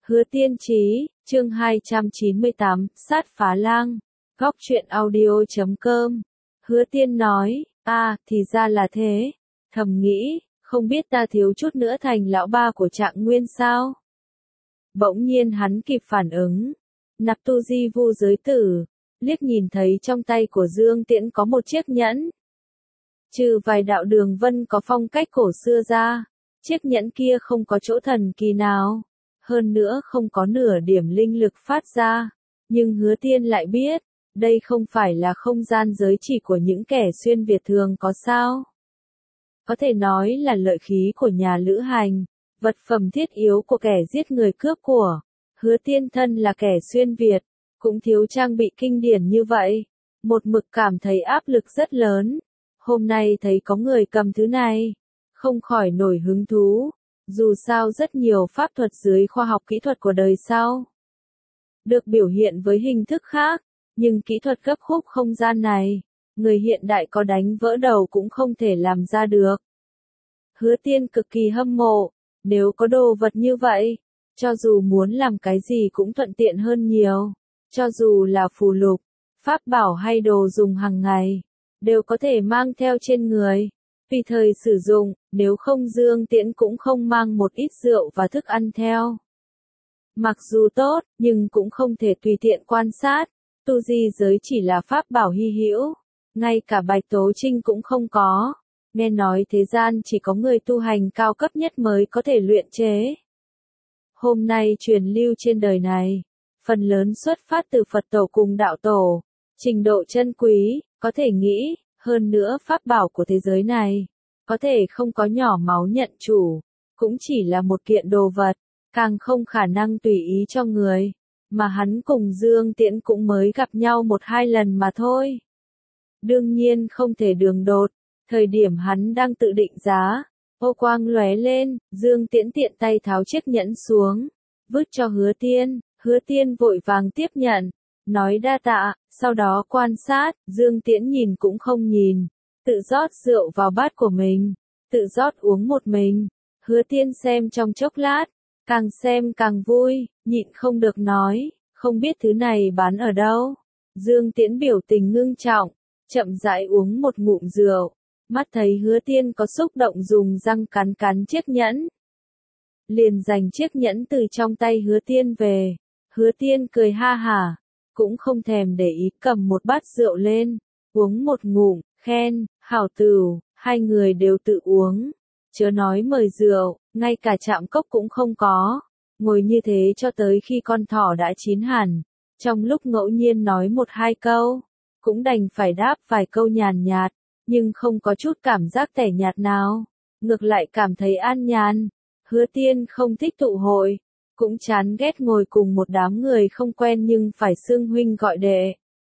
Hứa Tiên Chí, chương 298, sát phá lang. Góc truyện audio.com. Hứa Tiên nói, thì ra là thế. Thầm nghĩ, không biết ta thiếu chút nữa thành lão ba của Trạng Nguyên sao? Bỗng nhiên hắn kịp phản ứng. Nạp tu di vu giới tử, liếc nhìn thấy trong tay của Dương Tiễn có một chiếc nhẫn. Trừ vài đạo đường vân có phong cách cổ xưa ra, chiếc nhẫn kia không có chỗ thần kỳ nào. Hơn nữa không có nửa điểm linh lực phát ra. Nhưng Hứa Tiên lại biết, đây không phải là không gian giới chỉ của những kẻ xuyên Việt thường có sao. Có thể nói là lợi khí của nhà lữ hành, vật phẩm thiết yếu của kẻ giết người cướp của. Hứa Tiên thân là kẻ xuyên Việt, cũng thiếu trang bị kinh điển như vậy. Một mực cảm thấy áp lực rất lớn. Hôm nay thấy có người cầm thứ này, không khỏi nổi hứng thú. Dù sao rất nhiều pháp thuật dưới khoa học kỹ thuật của đời sau được biểu hiện với hình thức khác, nhưng kỹ thuật gấp khúc không gian này, người hiện đại có đánh vỡ đầu cũng không thể làm ra được. Hứa Tiên cực kỳ hâm mộ, nếu có đồ vật như vậy, cho dù muốn làm cái gì cũng thuận tiện hơn nhiều, cho dù là phù lục, pháp bảo hay đồ dùng hàng ngày, đều có thể mang theo trên người. Tùy thời sử dụng, nếu không Dương Tiễn cũng không mang một ít rượu và thức ăn theo. Mặc dù tốt, nhưng cũng không thể tùy tiện quan sát, tu di giới chỉ là pháp bảo hy hữu, ngay cả Bạch Tố Trinh cũng không có. Nghe nói thế gian chỉ có người tu hành cao cấp nhất mới có thể luyện chế. Hôm nay truyền lưu trên đời này, phần lớn xuất phát từ Phật tổ cùng đạo tổ, trình độ chân quý, có thể nghĩ. Hơn nữa pháp bảo của thế giới này, có thể không có nhỏ máu nhận chủ, cũng chỉ là một kiện đồ vật, càng không khả năng tùy ý cho người, mà hắn cùng Dương Tiễn cũng mới gặp nhau 1-2 lần mà thôi. Đương nhiên không thể đường đột, thời điểm hắn đang tự định giá, ô quang lóe lên, Dương Tiễn tiện tay tháo chiếc nhẫn xuống, vứt cho Hứa Tiên vội vàng tiếp nhận. Nói đa tạ, sau đó quan sát, Dương Tiễn nhìn cũng không nhìn, tự rót rượu vào bát của mình, tự rót uống một mình. Hứa Tiên xem trong chốc lát, càng xem càng vui, nhịn không được nói, không biết thứ này bán ở đâu. Dương Tiễn biểu tình ngưng trọng, chậm rãi uống một ngụm rượu, mắt thấy Hứa Tiên có xúc động dùng răng cắn cắn chiếc nhẫn. Liền giành chiếc nhẫn từ trong tay Hứa Tiên về. Hứa Tiên cười ha hả, cũng không thèm để ý, cầm một bát rượu lên, uống một ngụm, khen, hảo tửu, hai người đều tự uống, chớ nói mời rượu, ngay cả chạm cốc cũng không có, ngồi như thế cho tới khi con thỏ đã chín hẳn, trong lúc ngẫu nhiên nói 1-2 câu, cũng đành phải đáp vài câu nhàn nhạt, nhưng không có chút cảm giác tẻ nhạt nào, ngược lại cảm thấy an nhàn. Hứa Tiên không thích tụ hội, cũng chán ghét ngồi cùng một đám người không quen nhưng phải xưng huynh gọi đệ.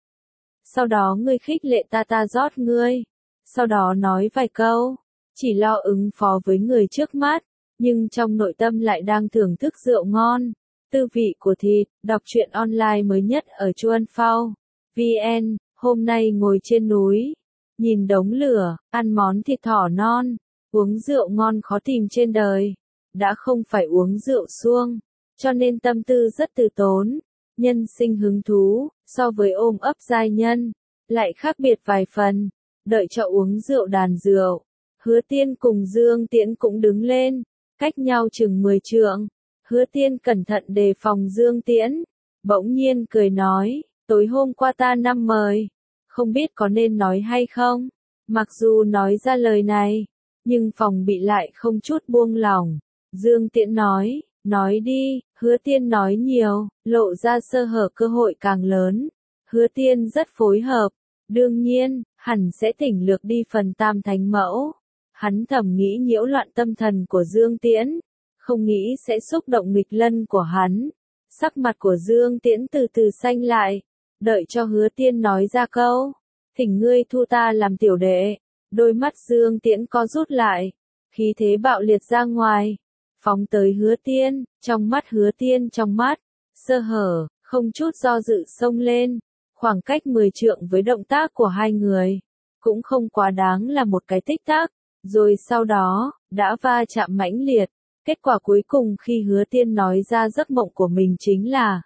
Sau đó ngươi khích lệ ta rót ngươi. Sau đó nói vài câu, chỉ lo ứng phó với người trước mắt, nhưng trong nội tâm lại đang thưởng thức rượu ngon, tư vị của thịt. Đọc truyện online mới nhất ở Chuan Phao VN. Hôm nay ngồi trên núi, nhìn đống lửa, ăn món thịt thỏ non, uống rượu ngon khó tìm trên đời. Đã không phải uống rượu suông, cho nên tâm tư rất từ tốn, nhân sinh hứng thú, so với ôm ấp giai nhân, lại khác biệt vài phần. Đợi cho uống rượu đàn rượu, Hứa Tiên cùng Dương Tiễn cũng đứng lên, cách nhau chừng 10 trượng. Hứa Tiên cẩn thận đề phòng Dương Tiễn, bỗng nhiên cười nói, tối hôm qua ta năm mời, không biết có nên nói hay không. Mặc dù nói ra lời này, nhưng phòng bị lại không chút buông lỏng. Dương Tiễn nói đi. Hứa Tiên nói nhiều, lộ ra sơ hở cơ hội càng lớn. Hứa Tiên rất phối hợp, đương nhiên, hẳn sẽ tỉnh lược đi phần tam thánh mẫu. Hắn thầm nghĩ nhiễu loạn tâm thần của Dương Tiễn, không nghĩ sẽ xúc động nghịch lân của hắn. Sắc mặt của Dương Tiễn từ từ xanh lại, đợi cho Hứa Tiên nói ra câu, thỉnh ngươi thu ta làm tiểu đệ. Đôi mắt Dương Tiễn co rút lại, khí thế bạo liệt ra ngoài, phóng tới Hứa Tiên. Trong mắt Hứa Tiên sơ hở, không chút do dự xông lên, khoảng cách 10 trượng với động tác của hai người, cũng không quá đáng là một cái tích tắc, rồi sau đó, đã va chạm mãnh liệt, Kết quả cuối cùng khi Hứa Tiên nói ra giấc mộng của mình chính là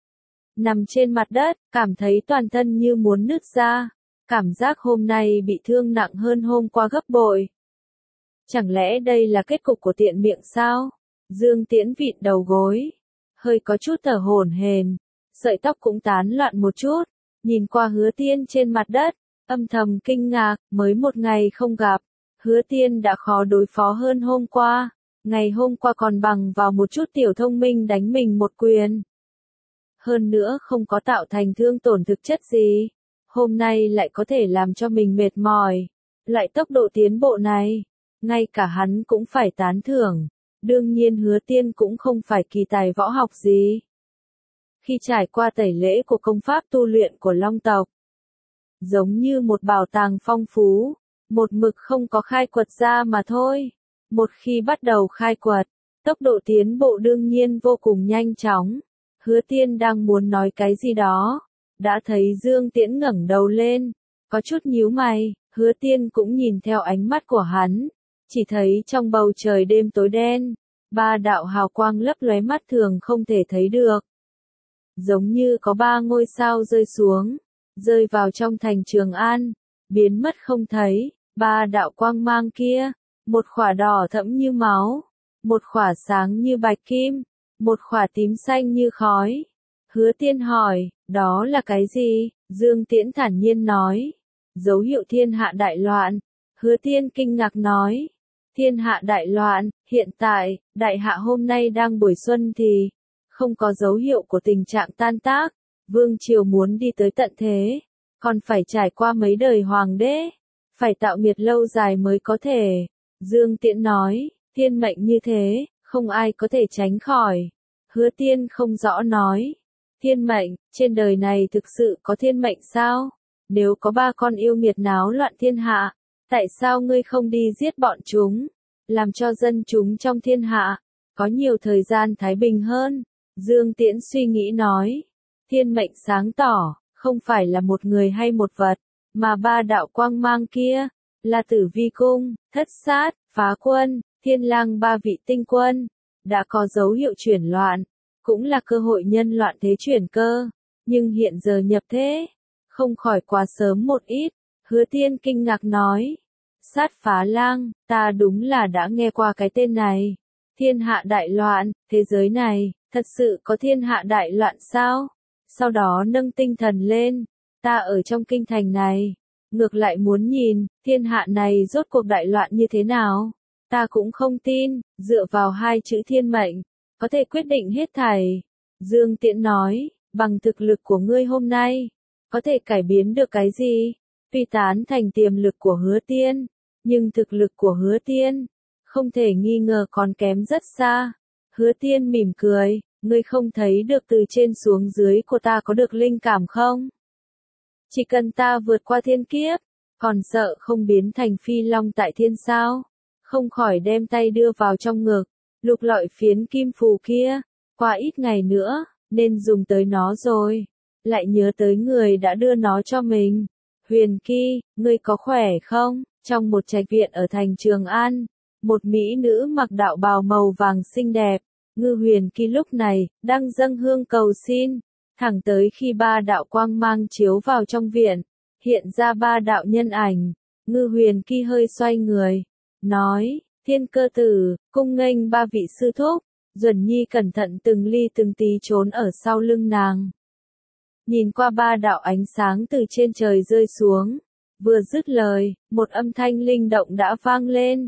nằm trên mặt đất, cảm thấy toàn thân như muốn nứt ra. Cảm giác hôm nay bị thương nặng hơn hôm qua gấp bội. Chẳng lẽ đây là kết cục của tiện miệng sao? Dương Tiễn vịn đầu gối, hơi có chút thở hổn hển, sợi tóc cũng tán loạn một chút, nhìn qua Hứa Tiên trên mặt đất, âm thầm kinh ngạc, mới một ngày không gặp, Hứa Tiên đã khó đối phó hơn hôm qua, ngày hôm qua còn bằng vào một chút tiểu thông minh đánh mình một quyền. Hơn nữa không có tạo thành thương tổn thực chất gì, hôm nay lại có thể làm cho mình mệt mỏi, loại tốc độ tiến bộ này, ngay cả hắn cũng phải tán thưởng. Đương nhiên Hứa Tiên cũng không phải kỳ tài võ học gì. Khi trải qua tẩy lễ của công pháp tu luyện của Long tộc, giống như một bảo tàng phong phú, một mực không có khai quật ra mà thôi. Một khi bắt đầu khai quật, tốc độ tiến bộ đương nhiên vô cùng nhanh chóng. Hứa Tiên đang muốn nói cái gì đó, đã thấy Dương Tiễn ngẩng đầu lên, có chút nhíu mày, Hứa Tiên cũng nhìn theo ánh mắt của hắn. Chỉ thấy trong bầu trời đêm tối đen, ba đạo hào quang lấp lóe mắt thường không thể thấy được. Giống như có ba ngôi sao rơi xuống, rơi vào trong thành Trường An, biến mất không thấy. Ba đạo quang mang kia, một khỏa đỏ thẫm như máu, một khỏa sáng như bạch kim, một khỏa tím xanh như khói. Hứa Tiên hỏi, đó là cái gì? Dương Tiễn thản nhiên nói, dấu hiệu thiên hạ đại loạn. Hứa Tiên kinh ngạc nói, thiên hạ đại loạn, hiện tại, đại hạ hôm nay đang buổi xuân thì không có dấu hiệu của tình trạng tan tác, vương triều muốn đi tới tận thế, còn phải trải qua mấy đời hoàng đế, phải tạo nghiệp lâu dài mới có thể. Dương Tiễn nói, thiên mệnh như thế, không ai có thể tránh khỏi. Hứa Tiên không rõ nói, thiên mệnh, trên đời này thực sự có thiên mệnh sao? Nếu có ba con yêu nghiệt náo loạn thiên hạ, tại sao ngươi không đi giết bọn chúng, làm cho dân chúng trong thiên hạ có nhiều thời gian thái bình hơn? Dương Tiễn suy nghĩ nói, thiên mệnh sáng tỏ, không phải là một người hay một vật, mà ba đạo quang mang kia, là Tử Vi Cung, Thất Sát, Phá Quân, Thiên Lang ba vị tinh quân, đã có dấu hiệu chuyển loạn, cũng là cơ hội nhân loạn thế chuyển cơ, nhưng hiện giờ nhập thế, không khỏi quá sớm một ít. Hứa Tiên kinh ngạc nói, Sát Phá Lang, ta đúng là đã nghe qua cái tên này. Thiên hạ đại loạn, thế giới này, thật sự có thiên hạ đại loạn sao? Sau đó nâng tinh thần lên, ta ở trong kinh thành này, ngược lại muốn nhìn, thiên hạ này rốt cuộc đại loạn như thế nào? Ta cũng không tin, dựa vào hai chữ thiên mệnh, có thể quyết định hết thảy. Dương Tiễn nói, bằng thực lực của ngươi hôm nay, có thể cải biến được cái gì? Tuy tán thành tiềm lực của Hứa Tiên, nhưng thực lực của Hứa Tiên, không thể nghi ngờ còn kém rất xa. Hứa Tiên mỉm cười, ngươi không thấy được từ trên xuống dưới của ta có được linh cảm không? Chỉ cần ta vượt qua thiên kiếp, còn sợ không biến thành phi long tại thiên sao? Không khỏi đem tay đưa vào trong ngực, lục lọi phiến kim phù kia, qua ít ngày nữa, nên dùng tới nó rồi. Lại nhớ tới người đã đưa nó cho mình. Huyền Kỳ, ngươi có khỏe không? Trong một trạch viện ở thành Trường An, một mỹ nữ mặc đạo bào màu vàng xinh đẹp, Ngư Huyền Kỳ lúc này, đang dâng hương cầu xin, thẳng tới khi ba đạo quang mang chiếu vào trong viện, hiện ra ba đạo nhân ảnh. Ngư Huyền Kỳ hơi xoay người, nói, Thiên Cơ Tử, cung nghênh ba vị sư thúc. Duẩn Nhi cẩn thận từng ly từng tí trốn ở sau lưng nàng. Nhìn qua ba đạo ánh sáng từ trên trời rơi xuống, vừa dứt lời, một âm thanh linh động đã vang lên.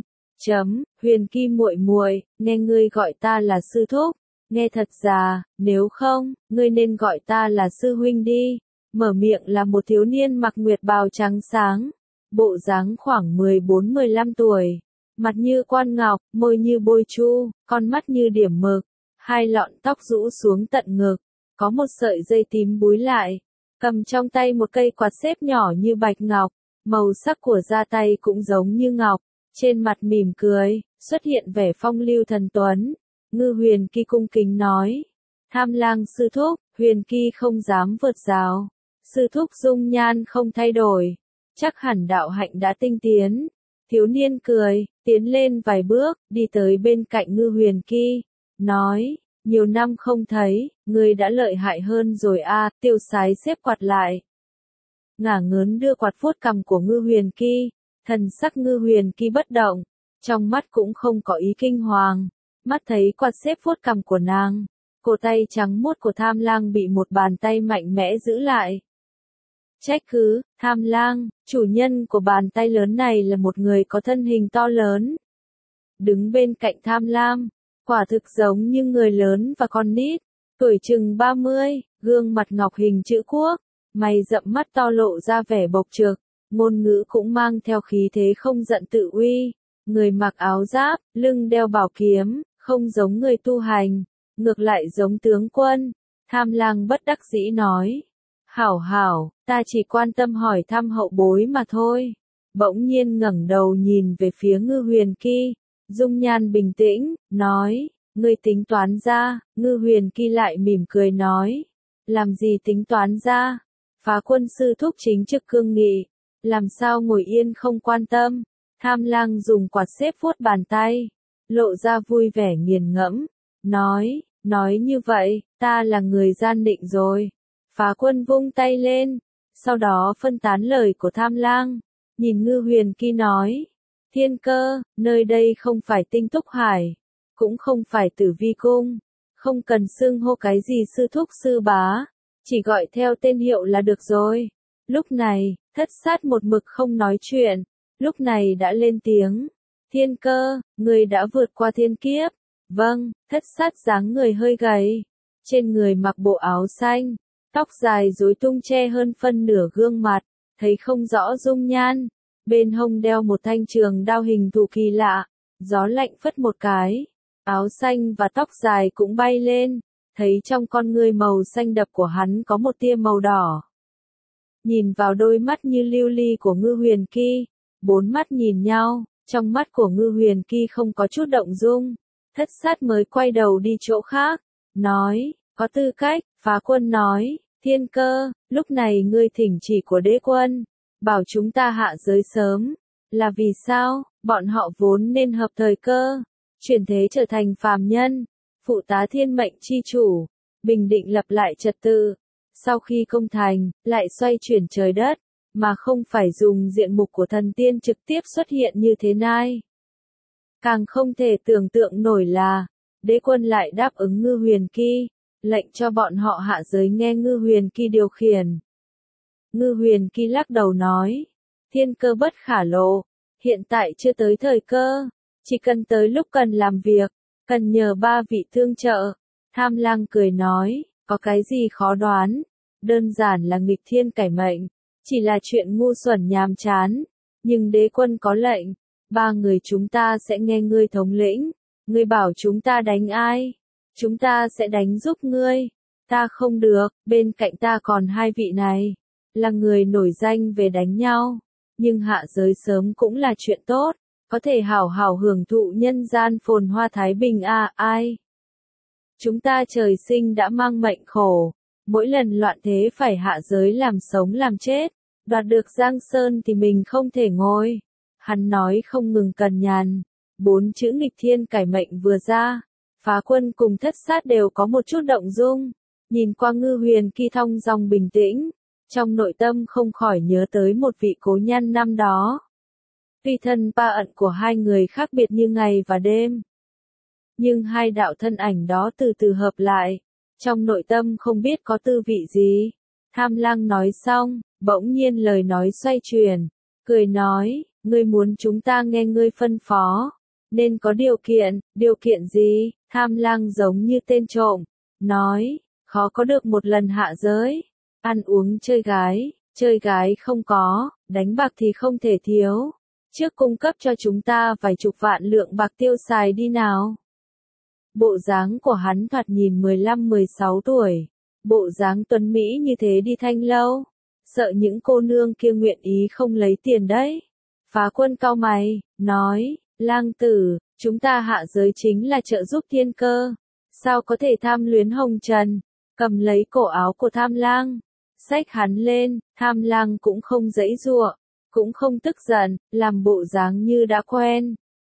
Huyền Kỳ muội muội, nghe ngươi gọi ta là sư thúc, nghe thật già, nếu không, ngươi nên gọi ta là sư huynh đi. Mở miệng là một thiếu niên mặc nguyệt bào trắng sáng, bộ dáng khoảng 14-15 tuổi, mặt như quan ngọc, môi như bôi chu, con mắt như điểm mực, hai lọn tóc rũ xuống tận ngực, có một sợi dây tím búi lại, cầm trong tay một cây quạt xếp nhỏ như bạch ngọc, màu sắc của da tay cũng giống như ngọc, trên mặt mỉm cười, xuất hiện vẻ phong lưu thần tuấn. Ngư Huyền Kỳ cung kính nói, Tham Lang sư thúc. Huyền Kỳ không dám vượt rào, sư thúc dung nhan không thay đổi, chắc hẳn đạo hạnh đã tinh tiến. Thiếu niên cười, tiến lên vài bước, đi tới bên cạnh Ngư Huyền Kỳ, nói, nhiều năm không thấy, ngươi đã lợi hại hơn rồi a. Tiêu Sái xếp quạt lại, ngả ngớn đưa quạt vuốt cằm của Ngư Huyền Kỳ, thần sắc Ngư Huyền Kỳ bất động, trong mắt cũng không có ý kinh hoàng, mắt thấy quạt xếp vuốt cằm của nàng, cổ tay trắng muốt của Tham Lang bị một bàn tay mạnh mẽ giữ lại. Trách cứ, Tham Lang, chủ nhân của bàn tay lớn này là một người có thân hình to lớn. Đứng bên cạnh Tham Lam, quả thực giống như người lớn và con nít, tuổi chừng 30, gương mặt ngọc hình chữ quốc, mày rậm mắt to lộ ra vẻ bộc trực, ngôn ngữ cũng mang theo khí thế không giận tự uy, người mặc áo giáp, lưng đeo bảo kiếm, không giống người tu hành, ngược lại giống tướng quân. Tham Lang bất đắc dĩ nói, hảo hảo, ta chỉ quan tâm hỏi thăm hậu bối mà thôi. Bỗng nhiên ngẩng đầu nhìn về phía Ngư Huyền Kỳ, dung nhan bình tĩnh, nói, ngươi tính toán ra. Ngư Huyền Kỳ lại mỉm cười nói, làm gì tính toán ra, Phá Quân sư thúc chính trực cương nghị, làm sao ngồi yên không quan tâm. Tham Lang dùng quạt xếp vuốt bàn tay, lộ ra vui vẻ nghiền ngẫm, nói như vậy, ta là người gian định rồi. Phá Quân vung tay lên, sau đó phân tán lời của Tham Lang, nhìn Ngư Huyền Kỳ nói, Thiên Cơ, nơi đây không phải Tinh Túc Hải, cũng không phải Tử Vi Cung, không cần xưng hô cái gì sư thúc sư bá, chỉ gọi theo tên hiệu là được rồi. Lúc này, Thất Sát một mực không nói chuyện, lúc này đã lên tiếng, Thiên Cơ, người đã vượt qua thiên kiếp. Vâng. Thất Sát dáng người hơi gầy, trên người mặc bộ áo xanh, tóc dài rối tung che hơn phân nửa gương mặt, thấy không rõ dung nhan, bên hông đeo một thanh trường đao hình thù kỳ lạ, gió lạnh phất một cái, áo xanh và tóc dài cũng bay lên, thấy trong con ngươi màu xanh đậm của hắn có một tia màu đỏ. Nhìn vào đôi mắt như lưu ly của Ngư Huyền Kỳ, bốn mắt nhìn nhau, trong mắt của Ngư Huyền Kỳ không có chút động dung. Thất Sát mới quay đầu đi chỗ khác, nói, có tư cách. Phá Quân nói, Thiên Cơ, lúc này ngươi thỉnh chỉ của đế quân, bảo chúng ta hạ giới sớm, là vì sao? Bọn họ vốn nên hợp thời cơ, chuyển thế trở thành phàm nhân, phụ tá thiên mệnh chi chủ, bình định lập lại trật tự, sau khi công thành, lại xoay chuyển trời đất, mà không phải dùng diện mục của thần tiên trực tiếp xuất hiện như thế này. Càng không thể tưởng tượng nổi là, đế quân lại đáp ứng Ngư Huyền Kỳ, lệnh cho bọn họ hạ giới nghe Ngư Huyền Kỳ điều khiển. Ngư Huyền Kỳ lắc đầu nói, thiên cơ bất khả lộ, hiện tại chưa tới thời cơ, chỉ cần tới lúc cần làm việc, cần nhờ ba vị tương trợ. Tham Lang cười nói, có cái gì khó đoán, đơn giản là nghịch thiên cải mệnh, chỉ là chuyện ngu xuẩn nhàm chán, nhưng đế quân có lệnh, ba người chúng ta sẽ nghe ngươi thống lĩnh, ngươi bảo chúng ta đánh ai, chúng ta sẽ đánh giúp ngươi. Ta không được, bên cạnh ta còn hai vị này, là người nổi danh về đánh nhau, nhưng hạ giới sớm cũng là chuyện tốt, có thể hảo hảo hưởng thụ nhân gian phồn hoa thái bình ai. Chúng ta trời sinh đã mang mệnh khổ, mỗi lần loạn thế phải hạ giới làm sống làm chết, đoạt được Giang Sơn thì mình không thể ngồi. Hắn nói không ngừng cằn nhằn, bốn chữ nghịch thiên cải mệnh vừa ra, Phá Quân cùng Thất Sát đều có một chút động dung, nhìn qua Ngư Huyền Kỳ thong dong bình tĩnh, trong nội tâm không khỏi nhớ tới một vị cố nhân năm đó. Tuy thân ba ẩn của hai người khác biệt như ngày và đêm, nhưng hai đạo thân ảnh đó từ từ hợp lại, trong nội tâm không biết có tư vị gì. Tham Lang nói xong, bỗng nhiên lời nói xoay chuyển, cười nói, ngươi muốn chúng ta nghe ngươi phân phó, nên có điều kiện gì? Tham Lang giống như tên trộm, nói, khó có được một lần hạ giới, ăn uống chơi gái không có, đánh bạc thì không thể thiếu, trước cung cấp cho chúng ta vài chục vạn lượng bạc tiêu xài đi nào. Bộ dáng của hắn thoạt nhìn 15-16 tuổi, bộ dáng tuấn Mỹ như thế đi thanh lâu, sợ những cô nương kia nguyện ý không lấy tiền đấy. Phá Quân cau mày, nói, Lang tử, chúng ta hạ giới chính là trợ giúp thiên cơ, sao có thể tham luyến hồng trần, cầm lấy cổ áo của Tham Lang, xách hắn lên. Tham Lang cũng không giãy giụa, cũng không tức giận, làm bộ dáng như đã quen,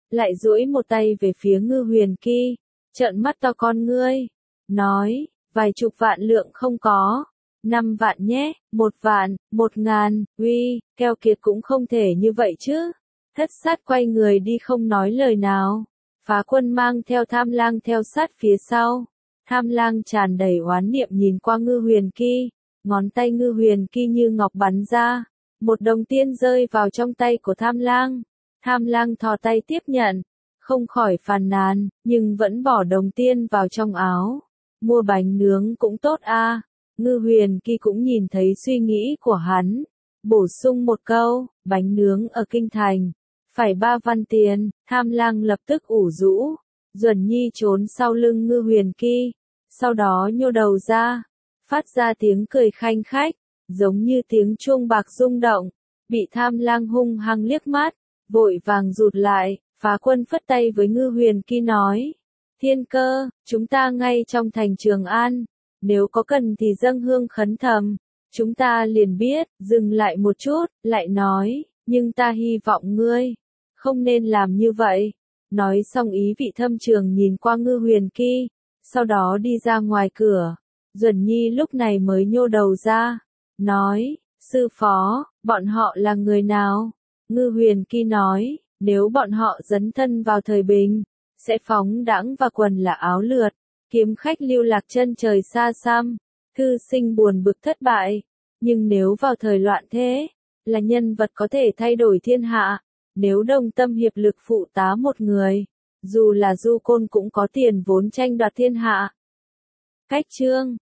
lại duỗi một tay về phía Ngư Huyền Kỳ, trợn mắt to con ngươi, nói, vài chục vạn lượng không có, 5 vạn nhé, 1 vạn, 1.000, uy, keo kiệt cũng không thể như vậy chứ. Thất sát quay người đi không nói lời nào, Phá Quân mang theo Tham Lang theo sát phía sau. Tham Lang tràn đầy oán niệm nhìn qua Ngư Huyền Kỳ, ngón tay Ngư Huyền Kỳ như ngọc bắn ra, một đồng tiền rơi vào trong tay của Tham Lang. Tham Lang thò tay tiếp nhận, không khỏi phàn nàn, nhưng vẫn bỏ đồng tiền vào trong áo. Mua bánh nướng cũng tốt a. Ngư Huyền Kỳ cũng nhìn thấy suy nghĩ của hắn, bổ sung một câu, bánh nướng ở kinh thành, phải 3 văn tiền. Tham Lang lập tức ủ rũ. Duẩn Nhi trốn sau lưng Ngư Huyền Kỳ, sau đó nhô đầu ra, phát ra tiếng cười khanh khách, giống như tiếng chuông bạc rung động, bị Tham Lang hung hăng liếc mắt, vội vàng rụt lại. Phá Quân phất tay với Ngư Huyền Kỳ nói, Thiên Cơ, chúng ta ngay trong thành Trường An, nếu có cần thì dâng hương khấn thầm, chúng ta liền biết. Dừng lại một chút, lại nói, nhưng ta hy vọng ngươi không nên làm như vậy. Nói xong ý vị thâm trường nhìn qua Ngư Huyền Kỳ, sau đó đi ra ngoài cửa. Duẩn Nhi lúc này mới nhô đầu ra, nói, sư phó, bọn họ là người nào? Ngư Huyền Kỳ nói, nếu bọn họ dấn thân vào thời bình, sẽ phóng đãng và quần là áo lượt, kiếm khách lưu lạc chân trời xa xăm, thư sinh buồn bực thất bại. Nhưng nếu vào thời loạn thế, là nhân vật có thể thay đổi thiên hạ. Nếu đồng tâm hiệp lực phụ tá một người, dù là du côn cũng có tiền vốn tranh đoạt thiên hạ. Cách chương